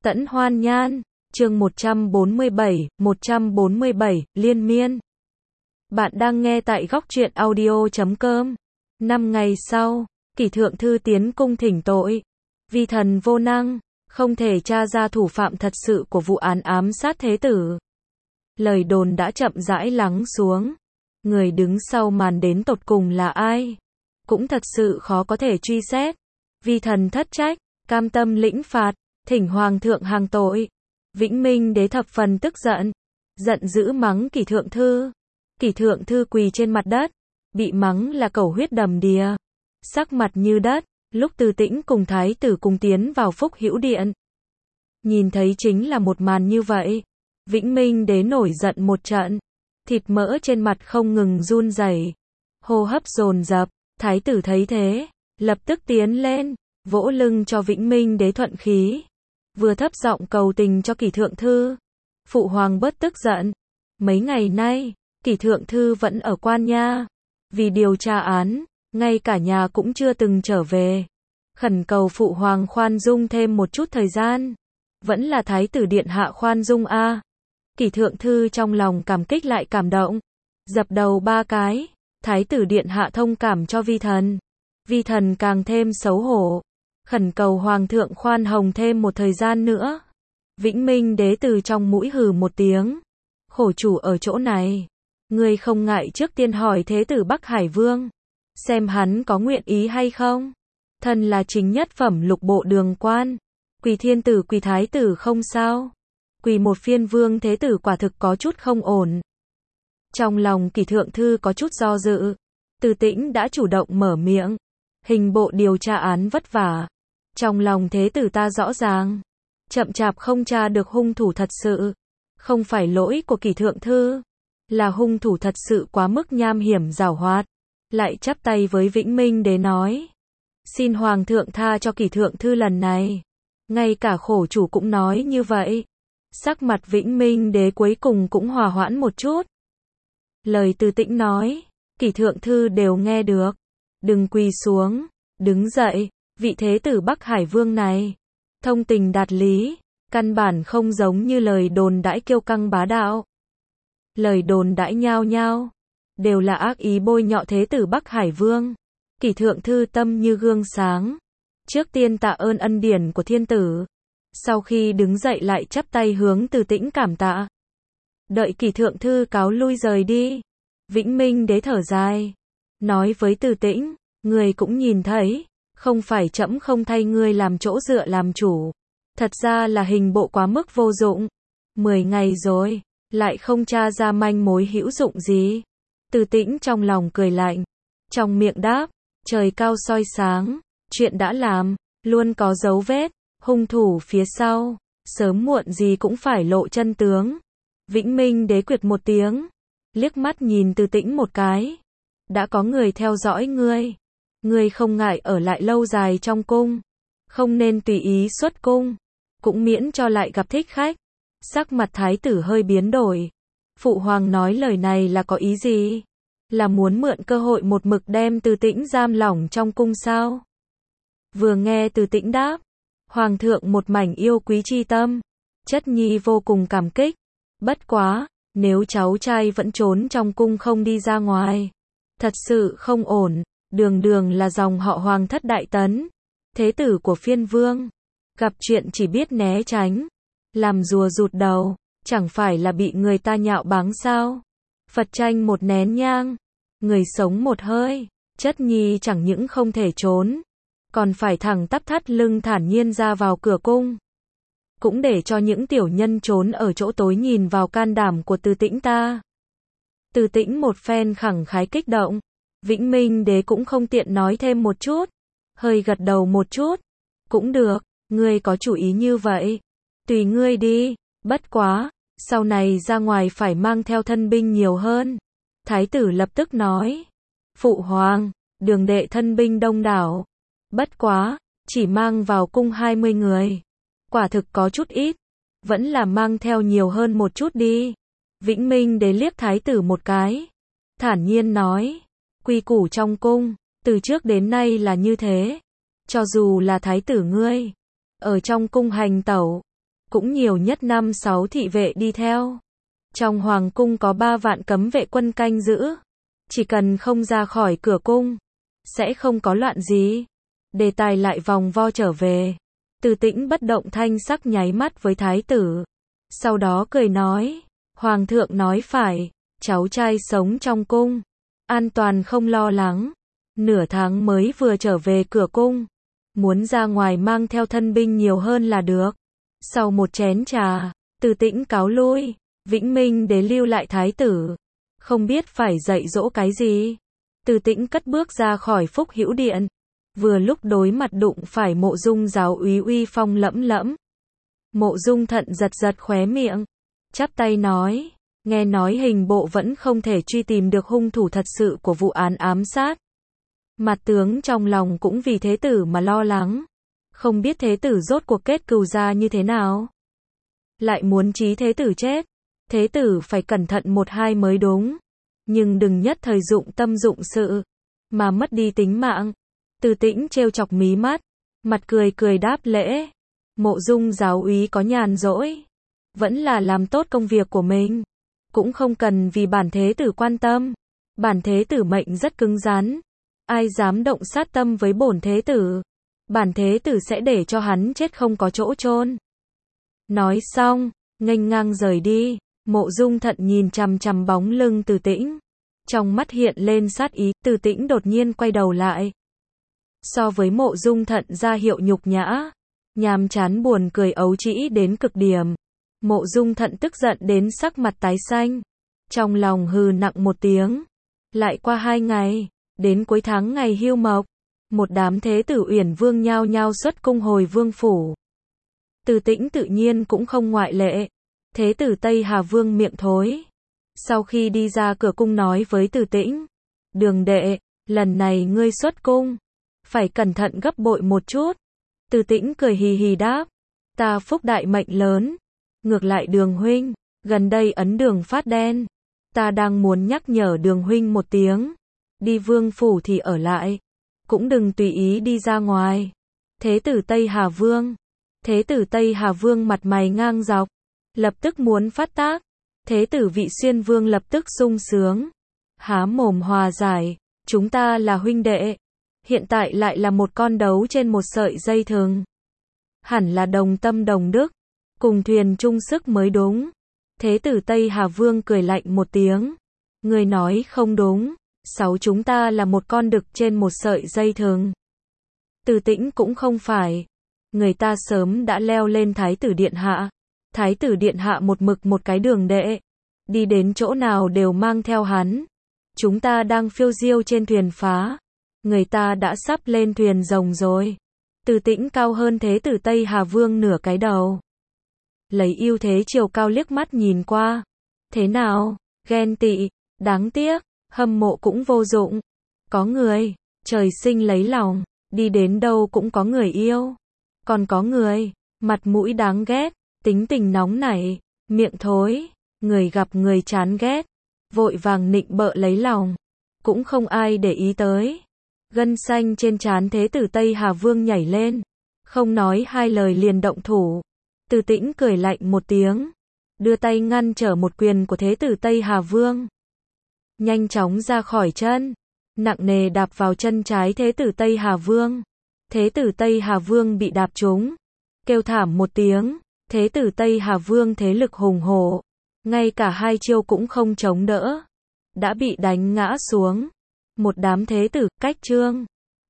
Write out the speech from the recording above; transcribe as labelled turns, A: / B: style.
A: Tẫn Hoan Nhan, chương 147, liên miên. Bạn đang nghe tại góc truyện audio.com. 5 ngày sau, Kỷ Thượng Thư tiến cung thỉnh tội. Vi thần vô năng, không thể tra ra thủ phạm thật sự của vụ án ám sát thế tử. Lời đồn đã chậm rãi lắng xuống. Người đứng sau màn đến tột cùng là ai? Cũng thật sự khó có thể truy xét. Vi thần thất trách, cam tâm lĩnh phạt, thỉnh hoàng thượng hàng tội. Vĩnh Minh đế thập phần tức giận, giận dữ mắng Kỷ Thượng Thư. Kỷ Thượng Thư quỳ trên mặt đất, bị mắng là cẩu huyết đầm đìa, sắc mặt như đất. Lúc Từ Tĩnh cùng thái tử cùng tiến vào Phúc Hữu Điện, nhìn thấy chính là một màn như vậy. Vĩnh Minh đế nổi giận một trận, thịt mỡ trên mặt không ngừng run rẩy, hô hấp dồn dập. Thái tử thấy thế, lập tức tiến lên, vỗ lưng cho Vĩnh Minh đế thuận khí, vừa thấp giọng cầu tình cho Kỷ Thượng Thư. Phụ hoàng bớt tức giận. Mấy ngày nay, Kỷ Thượng Thư vẫn ở Quan Nha, vì điều tra án, ngay cả nhà cũng chưa từng trở về. Khẩn cầu phụ hoàng khoan dung thêm một chút thời gian. Vẫn là thái tử điện hạ khoan dung a. Kỷ Thượng Thư trong lòng cảm kích lại cảm động, dập đầu 3 cái. Thái tử điện hạ thông cảm cho vi thần. Vi thần càng thêm xấu hổ, khẩn cầu hoàng thượng khoan hồng thêm một thời gian nữa. Vĩnh Minh đế từ trong mũi hừ một tiếng. Khổ chủ ở chỗ này, ngươi không ngại trước tiên hỏi thế tử Bắc Hải Vương, xem hắn có nguyện ý hay không. Thân là chính nhất phẩm lục bộ đường quan, quỳ thiên tử quỳ thái tử không sao, quỳ một phiên vương thế tử quả thực có chút không ổn. Trong lòng Kỷ Thượng Thư có chút do dự. Từ Tĩnh đã chủ động mở miệng. Hình bộ điều tra án vất vả, trong lòng thế tử ta rõ ràng, chậm chạp không tra được hung thủ thật sự. Không phải lỗi của Kỷ Thượng Thư, là hung thủ thật sự quá mức nham hiểm giảo hoạt. Lại chắp tay với Vĩnh Minh đế nói, xin hoàng thượng tha cho Kỷ Thượng Thư lần này. Ngay cả khổ chủ cũng nói như vậy. Sắc mặt Vĩnh Minh đế cuối cùng cũng hòa hoãn một chút. Lời Từ Tĩnh nói, Kỷ Thượng Thư đều nghe được. Đừng quỳ xuống, đứng dậy. Vị thế tử Bắc Hải Vương này, thông tình đạt lý, căn bản không giống như lời đồn đãi kiêu căng bá đạo. Lời đồn đãi nhao nhao, đều là ác ý bôi nhọ thế tử Bắc Hải Vương. Kỷ Thượng Thư tâm như gương sáng, trước tiên tạ ơn ân điển của thiên tử. Sau khi đứng dậy lại chắp tay hướng Từ Tĩnh cảm tạ. Đợi Kỷ Thượng Thư cáo lui rời đi, Vĩnh Minh đế thở dài, nói với Từ Tĩnh, người cũng nhìn thấy, không phải trẫm không thay ngươi làm chỗ dựa làm chủ. Thật ra là hình bộ quá mức vô dụng. 10 ngày rồi, lại không tra ra manh mối hữu dụng gì. Từ Tĩnh trong lòng cười lạnh, trong miệng đáp, trời cao soi sáng, chuyện đã làm, luôn có dấu vết, hung thủ phía sau, sớm muộn gì cũng phải lộ chân tướng. Vĩnh Minh đế quyệt một tiếng, liếc mắt nhìn Từ Tĩnh một cái. Đã có người theo dõi ngươi. Ngươi không ngại ở lại lâu dài trong cung, không nên tùy ý xuất cung, cũng miễn cho lại gặp thích khách. Sắc mặt thái tử hơi biến đổi. Phụ hoàng nói lời này là có ý gì? Là muốn mượn cơ hội một mực đem Từ Tĩnh giam lỏng trong cung sao? Vừa nghe Từ Tĩnh đáp, hoàng thượng một mảnh yêu quý chi tâm, chất nhi vô cùng cảm kích. Bất quá, nếu cháu trai vẫn trốn trong cung không đi ra ngoài, thật sự không ổn. Đường đường là dòng họ Hoàng thất đại tấn, thế tử của phiên vương, gặp chuyện chỉ biết né tránh, làm rùa rụt đầu, chẳng phải là bị người ta nhạo báng sao? Phật tranh một nén nhang, người sống một hơi. Chất nhi chẳng những không thể trốn, còn phải thẳng tắp thắt lưng thản nhiên ra vào cửa cung, cũng để cho những tiểu nhân trốn ở chỗ tối nhìn vào can đảm của Từ Tĩnh ta. Từ Tĩnh một phen khẳng khái kích động. Vĩnh Minh đế cũng không tiện nói thêm một chút, hơi gật đầu một chút. Cũng được, ngươi có chủ ý như vậy, tùy ngươi đi. Bất quá, sau này ra ngoài phải mang theo thân binh nhiều hơn. Thái tử lập tức nói, phụ hoàng, đường đệ thân binh đông đảo. Bất quá, chỉ mang vào cung 20 người, quả thực có chút ít, vẫn là mang theo nhiều hơn một chút đi. Vĩnh Minh đế liếc thái tử một cái, thản nhiên nói, quy củ trong cung, từ trước đến nay là như thế. Cho dù là thái tử ngươi, ở trong cung hành tẩu, cũng nhiều nhất 5-6 thị vệ đi theo. Trong hoàng cung có 3 vạn cấm vệ quân canh giữ. Chỉ cần không ra khỏi cửa cung, sẽ không có loạn gì. Đề tài lại vòng vo trở về. Từ Tĩnh bất động thanh sắc nháy mắt với thái tử. Sau đó cười nói, Hoàng thượng nói phải, cháu trai sống trong cung, an toàn không lo lắng. Nửa tháng mới vừa trở về cửa cung, muốn ra ngoài mang theo thân binh nhiều hơn là được. Sau một chén trà, Từ Tĩnh cáo lui, Vĩnh Minh đế lưu lại thái tử, không biết phải dạy dỗ cái gì. Từ Tĩnh cất bước ra khỏi Phúc Hữu Điện, vừa lúc đối mặt đụng phải Mộ Dung giáo úy uy phong lẫm lẫm. Mộ Dung Thận giật giật khóe miệng, chắp tay nói, nghe nói hình bộ vẫn không thể truy tìm được hung thủ thật sự của vụ án ám sát. Mặt tướng trong lòng cũng vì thế tử mà lo lắng, không biết thế tử rốt cuộc kết cừu ra như thế nào. Lại muốn chí thế tử chết, thế tử phải cẩn thận một hai mới đúng, nhưng đừng nhất thời dụng tâm dụng sự, mà mất đi tính mạng. Từ Tĩnh trêu chọc mí mắt, mặt cười cười đáp lễ. Mộ Dung giáo úy có nhàn rỗi, vẫn là làm tốt công việc của mình, cũng không cần vì bản thế tử quan tâm. Bản thế tử mệnh rất cứng rắn, ai dám động sát tâm với bổn thế tử, bản thế tử sẽ để cho hắn chết không có chỗ chôn. Nói xong, nghênh ngang rời đi. Mộ Dung Thận nhìn chằm chằm bóng lưng Từ Tĩnh, trong mắt hiện lên sát ý. Từ Tĩnh đột nhiên quay đầu lại. So với Mộ Dung Thận ra hiệu nhục nhã, nhàm chán buồn cười ấu trĩ đến cực điểm, Mộ Dung Thận tức giận đến sắc mặt tái xanh, trong lòng hừ nặng một tiếng. Lại qua 2 ngày, đến cuối tháng ngày Hưu Mộc, một đám thế tử Uyển Vương nhao nhao xuất cung hồi vương phủ. Từ Tĩnh tự nhiên cũng không ngoại lệ. Thế tử Tây Hà Vương miệng thối, sau khi đi ra cửa cung nói với Từ Tĩnh, Đường đệ, lần này ngươi xuất cung, phải cẩn thận gấp bội một chút. Từ Tĩnh cười hì hì đáp, ta phúc đại mệnh lớn. Ngược lại Đường huynh, gần đây ấn đường phát đen, ta đang muốn nhắc nhở Đường huynh một tiếng, đi vương phủ thì ở lại, cũng đừng tùy ý đi ra ngoài. Thế tử Tây Hà Vương, thế tử Tây Hà Vương mặt mày ngang dọc, lập tức muốn phát tác. Thế tử Vị Xuyên Vương lập tức sung sướng, há mồm hòa giải, chúng ta là huynh đệ, hiện tại lại là một con đấu trên một sợi dây thừng, hẳn là đồng tâm đồng đức, cùng thuyền chung sức mới đúng. Thế tử Tây Hà Vương cười lạnh một tiếng, người nói không đúng, chúng ta là một con đực trên một sợi dây thừng. Từ Tĩnh cũng không phải, người ta sớm đã leo lên thái tử điện hạ. Thái tử điện hạ một mực một cái đường đệ, đi đến chỗ nào đều mang theo hắn. Chúng ta đang phiêu diêu trên thuyền phá, người ta đã sắp lên thuyền rồng rồi. Từ Tĩnh cao hơn thế tử Tây Hà Vương nửa cái đầu, lấy ưu thế chiều cao liếc mắt nhìn qua. Thế nào, ghen tị, đáng tiếc, hâm mộ cũng vô dụng. Có người, trời sinh lấy lòng, đi đến đâu cũng có người yêu. Còn có người, mặt mũi đáng ghét, tính tình nóng nảy, miệng thối, người gặp người chán ghét, vội vàng nịnh bợ lấy lòng, cũng không ai để ý tới. Gân xanh trên trán thế tử Tây Hà Vương nhảy lên, không nói hai lời liền động thủ. Từ Tĩnh cười lạnh một tiếng, đưa tay ngăn trở một quyền của thế tử Tây Hà Vương, nhanh chóng ra khỏi chân, nặng nề đạp vào chân trái thế tử Tây Hà Vương. Thế tử Tây Hà Vương bị đạp trúng, kêu thảm một tiếng. Thế tử Tây Hà Vương thế lực hùng hổ, ngay cả 2 chiêu cũng không chống đỡ, đã bị đánh ngã xuống. Một đám thế tử, cách trương.